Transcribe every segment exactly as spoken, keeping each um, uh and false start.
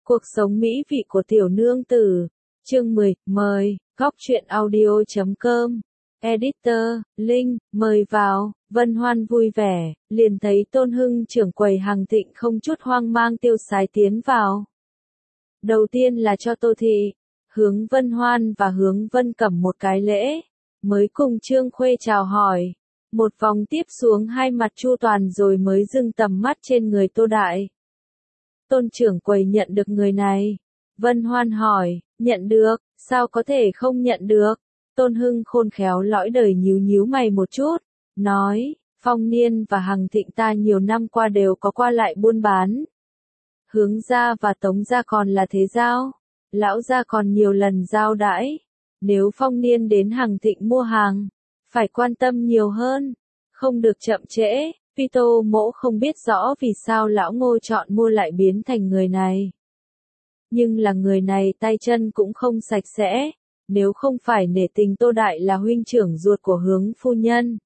Cuộc sống mỹ vị của tiểu nương tử. Chương mười, mời, góc truyện audio chấm com. Editor, Linh, mời vào. Vân Hoan vui vẻ, liền thấy Tôn Hưng trưởng quầy Hằng Thịnh không chút hoang mang tiêu sái tiến vào. Đầu tiên là cho Tô Thị, Hướng Vân Hoan và Hướng Vân Cẩm một cái lễ, mới cùng Trương Khuê chào hỏi. Một vòng tiếp xuống hai mặt chu toàn rồi mới dừng tầm mắt trên người Tô Đại. Tôn trưởng quầy nhận được người này. Vân Hoan hỏi, nhận được, sao có thể không nhận được? Tôn Hưng khôn khéo lõi đời nhíu nhíu mày một chút, nói, Phong Niên và Hằng Thịnh ta nhiều năm qua đều có qua lại buôn bán. Hướng gia và Tống gia còn là thế giao, lão gia còn nhiều lần giao đãi. Nếu Phong Niên đến Hằng Thịnh mua hàng, phải quan tâm nhiều hơn, không được chậm trễ. Phi Tô Mỗ không biết rõ vì sao lão Ngô chọn mua lại biến thành người này. Nhưng là người này tay chân cũng không sạch sẽ, nếu không phải nể tình Tô Đại là huynh trưởng ruột của Hướng phu nhân.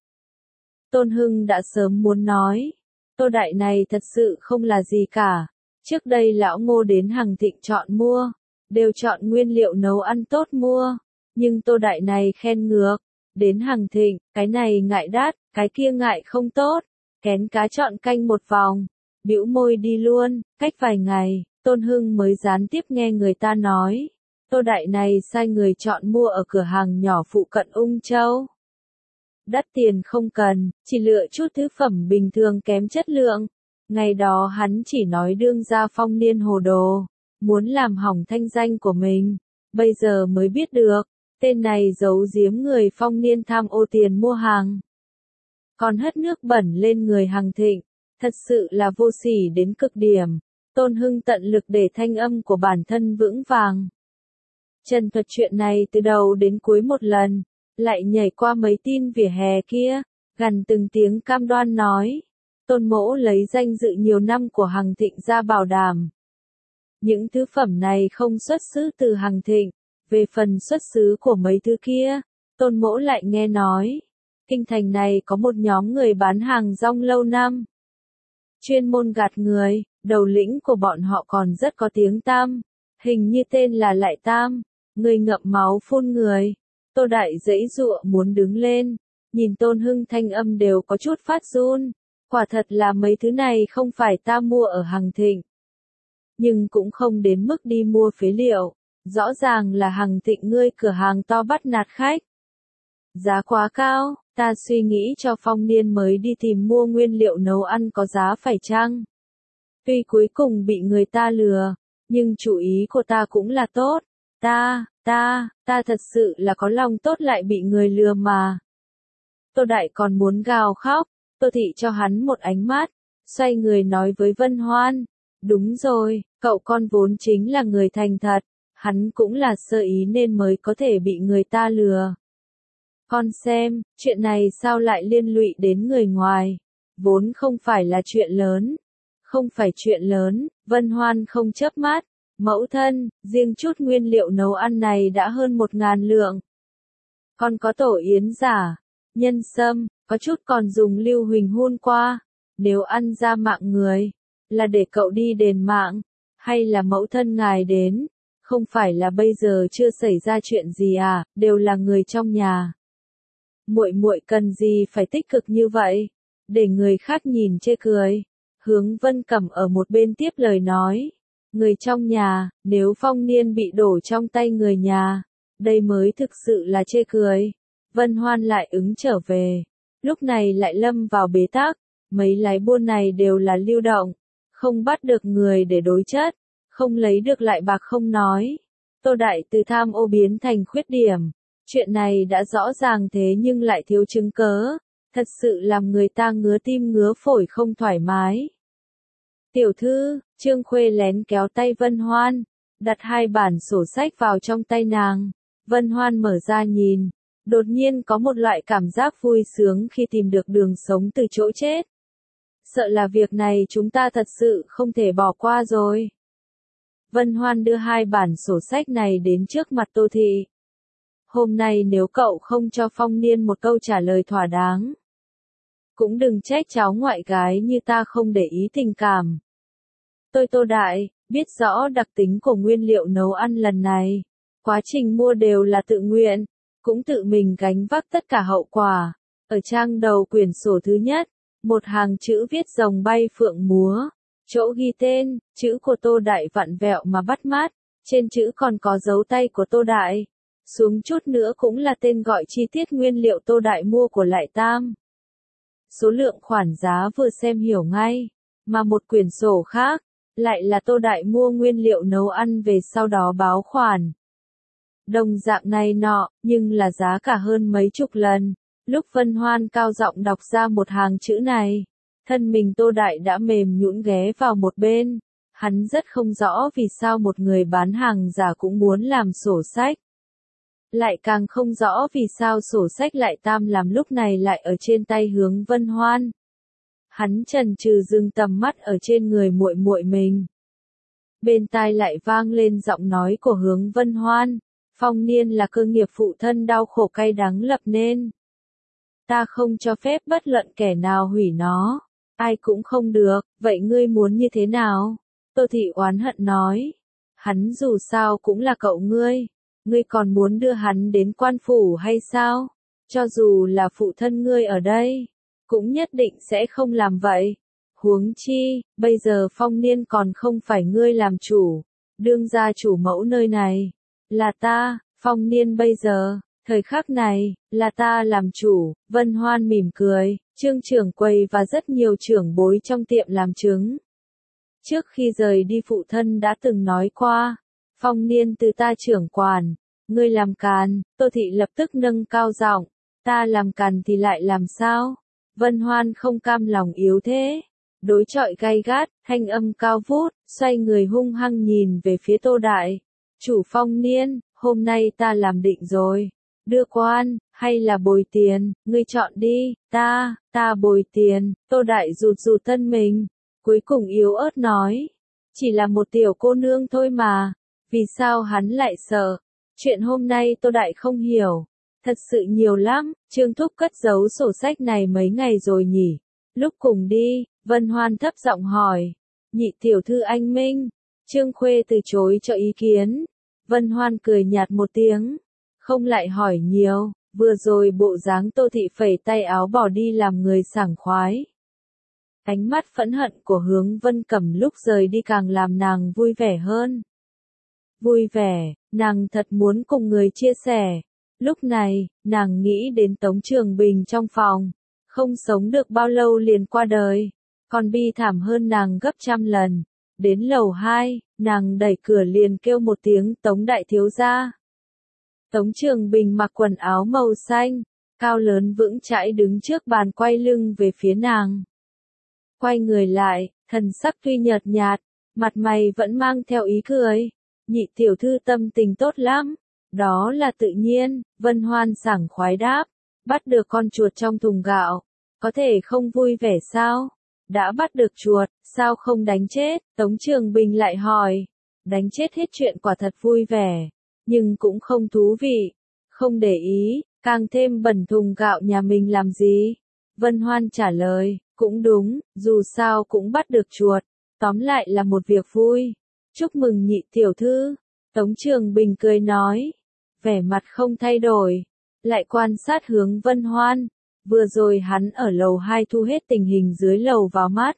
Tôn Hưng đã sớm muốn nói, Tô Đại này thật sự không là gì cả. Trước đây lão Ngô đến Hằng Thịnh chọn mua, đều chọn nguyên liệu nấu ăn tốt mua, nhưng Tô Đại này khen ngược, đến Hằng Thịnh, cái này ngại đắt, cái kia ngại không tốt. Kén cá chọn canh một vòng, bĩu môi đi luôn. Cách vài ngày, Tôn Hưng mới gián tiếp nghe người ta nói, Tô Đại này sai người chọn mua ở cửa hàng nhỏ phụ cận Ung Châu. Đắt tiền không cần, chỉ lựa chút thứ phẩm bình thường kém chất lượng. Ngày đó hắn chỉ nói đương gia Phong Niên hồ đồ, muốn làm hỏng thanh danh của mình. Bây giờ mới biết được, tên này giấu giếm người Phong Niên tham ô tiền mua hàng, còn hất nước bẩn lên người Hằng Thịnh, thật sự là vô sỉ đến cực điểm. Tôn Hưng tận lực để thanh âm của bản thân vững vàng. Trần thuật chuyện này từ đầu đến cuối một lần, lại nhảy qua mấy tin vỉa hè kia, gằn từng tiếng cam đoan nói. Tôn Mỗ lấy danh dự nhiều năm của Hằng Thịnh ra bảo đảm. Những thứ phẩm này không xuất xứ từ Hằng Thịnh, về phần xuất xứ của mấy thứ kia, Tôn Mỗ lại nghe nói. Kinh thành này có một nhóm người bán hàng rong lâu năm, chuyên môn gạt người, đầu lĩnh của bọn họ còn rất có tiếng tăm, hình như tên là Lại Tam, người ngậm máu phun người. Tô Đại giãy giụa muốn đứng lên, nhìn Tôn Hưng thanh âm đều có chút phát run, quả thật là mấy thứ này không phải ta mua ở Hằng Thịnh, nhưng cũng không đến mức đi mua phế liệu, rõ ràng là Hằng Thịnh ngươi cửa hàng to bắt nạt khách. Giá quá cao. Ta suy nghĩ cho Phong Niên mới đi tìm mua nguyên liệu nấu ăn có giá phải chăng. Tuy cuối cùng bị người ta lừa, nhưng chủ ý của ta cũng là tốt. Ta, ta, ta thật sự là có lòng tốt lại bị người lừa mà. Tô Đại còn muốn gào khóc, Tô Thị cho hắn một ánh mắt, xoay người nói với Vân Hoan. Đúng rồi, cậu con vốn chính là người thành thật, hắn cũng là sơ ý nên mới có thể bị người ta lừa. Con xem, chuyện này sao lại liên lụy đến người ngoài, vốn không phải là chuyện lớn. Không phải chuyện lớn, Vân Hoan không chớp mắt, mẫu thân, riêng chút nguyên liệu nấu ăn này đã hơn một ngàn lượng. Còn có tổ yến giả, nhân sâm, có chút còn dùng lưu huỳnh hun qua, nếu ăn ra mạng người, là để cậu đi đền mạng, hay là mẫu thân ngài đến, không phải là bây giờ chưa xảy ra chuyện gì à, đều là người trong nhà. Muội muội cần gì phải tích cực như vậy, để người khác nhìn chê cười. Hướng Vân Cẩm ở một bên tiếp lời nói, người trong nhà, nếu Phong Niên bị đổ trong tay người nhà, đây mới thực sự là chê cười. Vân Hoan lại ứng trở về, lúc này lại lâm vào bế tắc, mấy lái buôn này đều là lưu động, không bắt được người để đối chất, không lấy được lại bạc không nói. Tô Đại từ tham ô biến thành khuyết điểm. Chuyện này đã rõ ràng thế nhưng lại thiếu chứng cớ, thật sự làm người ta ngứa tim ngứa phổi không thoải mái. Tiểu thư, Trương Khuê lén kéo tay Vân Hoan, đặt hai bản sổ sách vào trong tay nàng. Vân Hoan mở ra nhìn, đột nhiên có một loại cảm giác vui sướng khi tìm được đường sống từ chỗ chết. Sợ là việc này chúng ta thật sự không thể bỏ qua rồi. Vân Hoan đưa hai bản sổ sách này đến trước mặt Tô Thị. Hôm nay nếu cậu không cho Phong Niên một câu trả lời thỏa đáng, cũng đừng trách cháu ngoại gái như ta không để ý tình cảm. Tôi Tô Đại, Biết rõ đặc tính của nguyên liệu nấu ăn lần này, quá trình mua đều là tự nguyện, cũng tự mình gánh vác tất cả hậu quả. Ở trang đầu quyển sổ thứ nhất, một hàng chữ viết rồng bay phượng múa, chỗ ghi tên, chữ của Tô Đại vặn vẹo mà bắt mắt, trên chữ còn có dấu tay của Tô Đại. Xuống chút nữa cũng là tên gọi chi tiết nguyên liệu Tô Đại mua của Lại Tam. Số lượng khoản giá vừa xem hiểu ngay, mà một quyển sổ khác, lại là Tô Đại mua nguyên liệu nấu ăn về sau đó báo khoản. Đồng dạng này nọ, nhưng là giá cả hơn mấy chục lần. Lúc Vân Hoan cao giọng đọc ra một hàng chữ này, thân mình Tô Đại đã mềm nhũn ghé vào một bên. Hắn rất không rõ vì sao một người bán hàng giả cũng muốn làm sổ sách. Lại càng không rõ vì sao sổ sách Lại Tam làm lúc này lại ở trên tay Hướng Vân Hoan. Hắn chần chừ dừng tầm mắt ở trên người muội muội mình. Bên tai lại vang lên giọng nói của Hướng Vân Hoan, Phong Niên là cơ nghiệp phụ thân đau khổ cay đắng lập nên. Ta không cho phép bất luận kẻ nào hủy nó, ai cũng không được, vậy ngươi muốn như thế nào? Tô Thị oán hận nói, hắn dù sao cũng là cậu ngươi, ngươi còn muốn đưa hắn đến quan phủ hay sao? Cho dù là phụ thân ngươi ở đây, cũng nhất định sẽ không làm vậy. Huống chi, bây giờ Phong Niên còn không phải ngươi làm chủ, đương gia chủ mẫu nơi này, là ta, Phong Niên bây giờ, thời khắc này, là ta làm chủ. Vân Hoan mỉm cười, Trương trưởng quầy và rất nhiều trưởng bối trong tiệm làm chứng. Trước khi rời đi phụ thân đã từng nói qua, Phong Niên từ ta trưởng quản, ngươi làm càn. Tô Thị lập tức nâng cao giọng, ta làm càn thì lại làm sao? Vân Hoan không cam lòng yếu thế, đối chọi gay gắt, thanh âm cao vút, xoay người hung hăng nhìn về phía Tô Đại. Chủ Phong Niên, hôm nay ta làm định rồi, đưa quan, hay là bồi tiền, ngươi chọn đi. Ta, ta bồi tiền. Tô Đại rụt rụt thân mình, cuối cùng yếu ớt nói, chỉ là một tiểu cô nương thôi mà, vì sao hắn lại sợ? Chuyện hôm nay Tô Đại không hiểu, thật sự nhiều lắm. Trương Thúc cất giấu sổ sách này mấy ngày rồi nhỉ? Lúc cùng đi, Vân Hoan thấp giọng hỏi. Nhị tiểu thư anh Minh. Trương Khuê từ chối cho ý kiến. Vân Hoan cười nhạt một tiếng, không lại hỏi nhiều. Vừa rồi bộ dáng Tô Thị phẩy tay áo bỏ đi làm người sảng khoái. Ánh mắt phẫn hận của Hướng Vân Cẩm lúc rời đi càng làm nàng vui vẻ hơn. Vui vẻ, nàng thật muốn cùng người chia sẻ. Lúc này, nàng nghĩ đến Tống Trường Bình trong phòng, không sống được bao lâu liền qua đời, còn bi thảm hơn nàng gấp trăm lần. Đến lầu hai, nàng đẩy cửa liền kêu một tiếng Tống đại thiếu gia. Tống Trường Bình mặc quần áo màu xanh, cao lớn vững chãi đứng trước bàn quay lưng về phía nàng. Quay người lại, thần sắc tuy nhợt nhạt, mặt mày vẫn mang theo ý cười. Nhị tiểu thư tâm tình tốt lắm. Đó là tự nhiên. Vân Hoan sảng khoái đáp, bắt được con chuột trong thùng gạo, có thể không vui vẻ sao? Đã bắt được chuột, sao không đánh chết? Tống Trường Bình lại hỏi. Đánh chết hết chuyện quả thật vui vẻ, nhưng cũng không thú vị, không để ý, càng thêm bẩn thùng gạo nhà mình làm gì? Vân Hoan trả lời, cũng đúng, dù sao cũng bắt được chuột, tóm lại là một việc vui. Chúc mừng nhị tiểu thư. Tống Trường Bình cười nói, vẻ mặt không thay đổi, lại quan sát Hướng Vân Hoan. Vừa rồi hắn ở lầu hai thu hết tình hình dưới lầu vào mắt.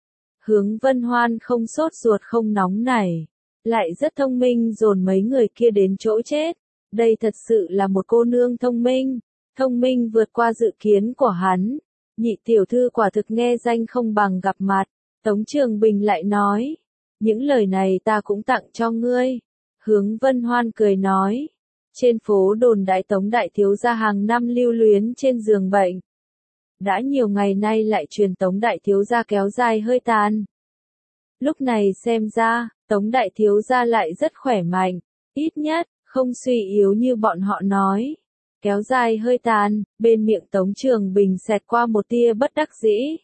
Hướng Vân Hoan không sốt ruột không nóng nảy, lại rất thông minh dồn mấy người kia đến chỗ chết. Đây thật sự là một cô nương thông minh, thông minh vượt qua dự kiến của hắn. Nhị tiểu thư quả thực nghe danh không bằng gặp mặt. Tống Trường Bình lại nói, những lời này ta cũng tặng cho ngươi. Hướng Vân Hoan cười nói, trên phố đồn đại Tống đại thiếu gia hàng năm lưu luyến trên giường bệnh. Đã nhiều ngày nay lại truyền Tống đại thiếu gia kéo dài hơi tàn. Lúc này xem ra, Tống đại thiếu gia lại rất khỏe mạnh, ít nhất, không suy yếu như bọn họ nói. Kéo dài hơi tàn, bên miệng Tống Trường Bình xẹt qua một tia bất đắc dĩ.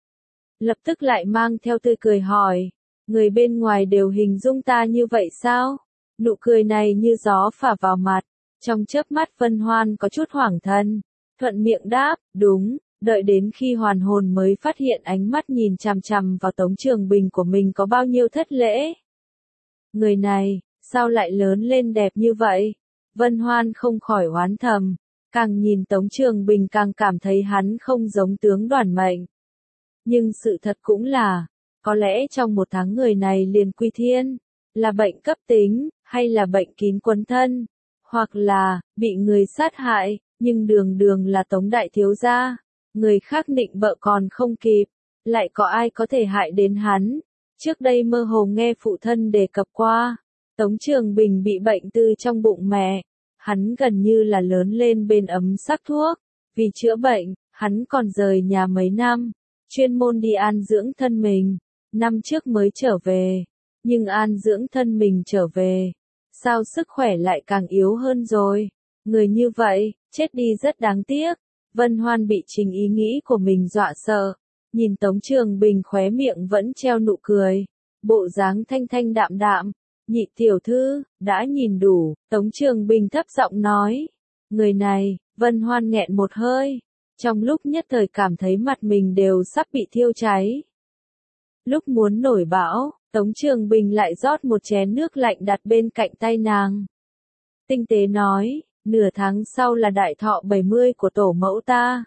Lập tức lại mang theo tươi cười hỏi, người bên ngoài đều hình dung ta như vậy sao? Nụ cười này như gió phả vào mặt, trong chớp mắt Vân Hoan có chút hoảng thần, thuận miệng đáp, đúng, đợi đến khi hoàn hồn mới phát hiện ánh mắt nhìn chằm chằm vào Tống Trường Bình của mình có bao nhiêu thất lễ. Người này, sao lại lớn lên đẹp như vậy? Vân Hoan không khỏi oán thầm, càng nhìn Tống Trường Bình càng cảm thấy hắn không giống tướng Đoàn Mệnh. Nhưng sự thật cũng là, có lẽ trong một tháng người này liền quy thiên, là bệnh cấp tính, hay là bệnh kín quấn thân, hoặc là, bị người sát hại, nhưng đường đường là Tống Đại Thiếu Gia, người khác nịnh bợ còn không kịp, lại có ai có thể hại đến hắn. Trước đây mơ hồ nghe phụ thân đề cập qua, Tống Trường Bình bị bệnh từ trong bụng mẹ, hắn gần như là lớn lên bên ấm sắc thuốc, vì chữa bệnh, hắn còn rời nhà mấy năm, chuyên môn đi an dưỡng thân mình, năm trước mới trở về, nhưng an dưỡng thân mình trở về, sao sức khỏe lại càng yếu hơn rồi, người như vậy, chết đi rất đáng tiếc. Vân Hoan bị chính ý nghĩ của mình dọa sợ, nhìn Tống Trường Bình khóe miệng vẫn treo nụ cười, bộ dáng thanh thanh đạm đạm. Nhị tiểu thư, đã nhìn đủ, Tống Trường Bình thấp giọng nói. Người này, Vân Hoan nghẹn một hơi, trong lúc nhất thời cảm thấy mặt mình đều sắp bị thiêu cháy. Lúc muốn nổi bão, Tống Trường Bình lại rót một chén nước lạnh đặt bên cạnh tay nàng. Tinh tế nói, nửa tháng sau là đại thọ bảy mươi của tổ mẫu ta.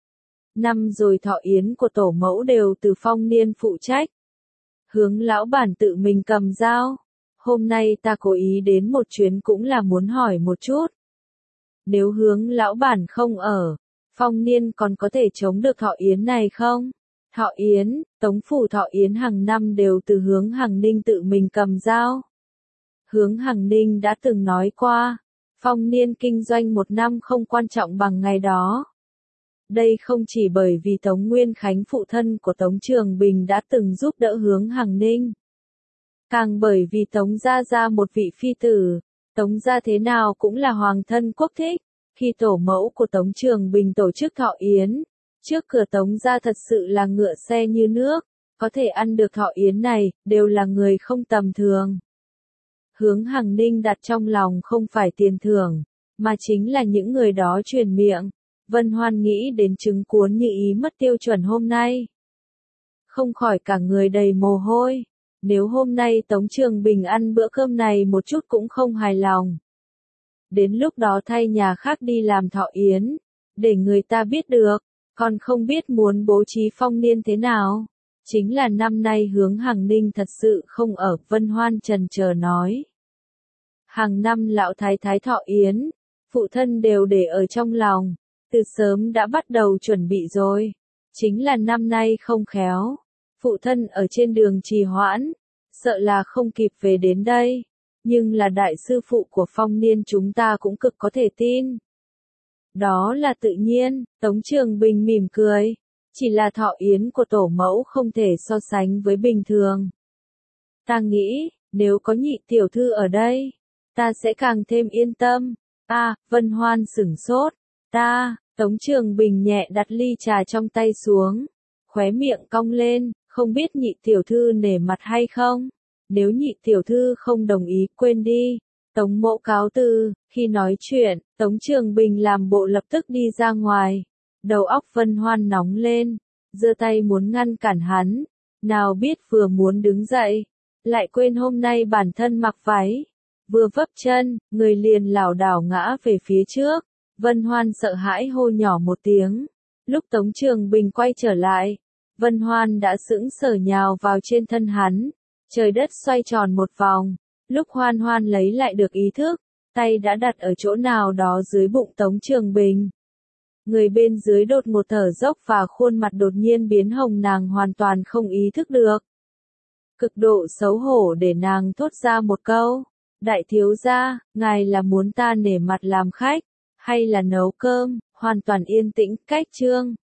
Năm rồi thọ yến của tổ mẫu đều từ Phong Niên phụ trách. Hướng lão bản tự mình cầm dao. Hôm nay ta cố ý đến một chuyến cũng là muốn hỏi một chút. Nếu Hướng lão bản không ở, Phong Niên còn có thể chống được thọ yến này không? Thọ yến, Tống phủ thọ yến hàng năm đều từ Hướng Hằng Ninh tự mình cầm dao. Hướng Hằng Ninh đã từng nói qua, Phong Niên kinh doanh một năm không quan trọng bằng ngày đó. Đây không chỉ bởi vì Tống Nguyên Khánh phụ thân của Tống Trường Bình đã từng giúp đỡ Hướng Hằng Ninh. Càng bởi vì Tống gia gia một vị phi tử, Tống gia thế nào cũng là hoàng thân quốc thích, khi tổ mẫu của Tống Trường Bình tổ chức thọ yến, trước cửa Tống gia thật sự là ngựa xe như nước, có thể ăn được thọ yến này, đều là người không tầm thường. Hướng Hằng Ninh đặt trong lòng không phải tiền thưởng, mà chính là những người đó truyền miệng. Vân Hoan nghĩ đến trứng cuốn như ý mất tiêu chuẩn hôm nay. Không khỏi cả người đầy mồ hôi. Nếu hôm nay Tống Trường Bình ăn bữa cơm này một chút cũng không hài lòng. Đến lúc đó thay nhà khác đi làm thọ yến, để người ta biết được, còn không biết muốn bố trí Phong Niên thế nào. Chính là năm nay Hướng Hằng Ninh thật sự không ở, Vân Hoan trần chờ nói. Hàng năm lão thái thái thọ yến, phụ thân đều để ở trong lòng, từ sớm đã bắt đầu chuẩn bị rồi. Chính là năm nay không khéo, phụ thân ở trên đường trì hoãn, sợ là không kịp về đến đây, nhưng là đại sư phụ của Phong Niên chúng ta cũng cực có thể tin. Đó là tự nhiên, Tống Trường Bình mỉm cười, chỉ là thọ yến của tổ mẫu không thể so sánh với bình thường. Ta nghĩ, nếu có nhị tiểu thư ở đây, ta sẽ càng thêm yên tâm. À, Vân Hoan sửng sốt, ta, Tống Trường Bình nhẹ đặt ly trà trong tay xuống, khóe miệng cong lên, không biết nhị tiểu thư nể mặt hay không? Nếu nhị tiểu thư không đồng ý, quên đi. Tống mẫu cáo từ, khi nói chuyện, Tống Trường Bình làm bộ lập tức đi ra ngoài. Đầu óc Vân Hoan nóng lên, giơ tay muốn ngăn cản hắn, nào biết vừa muốn đứng dậy, lại quên hôm nay bản thân mặc váy. Vừa vấp chân, người liền lảo đảo ngã về phía trước. Vân Hoan sợ hãi hô nhỏ một tiếng. Lúc Tống Trường Bình quay trở lại, Vân Hoan đã sững sờ nhào vào trên thân hắn. Trời đất xoay tròn một vòng. Lúc Hoan Hoan lấy lại được ý thức, tay đã đặt ở chỗ nào đó dưới bụng Tống Trường Bình. Người bên dưới đột một thở dốc và khuôn mặt đột nhiên biến hồng, nàng hoàn toàn không ý thức được. Cực độ xấu hổ để nàng thốt ra một câu. Đại thiếu gia, ngài là muốn ta nể mặt làm khách, hay là nấu cơm? Hoàn toàn yên tĩnh, cách chương.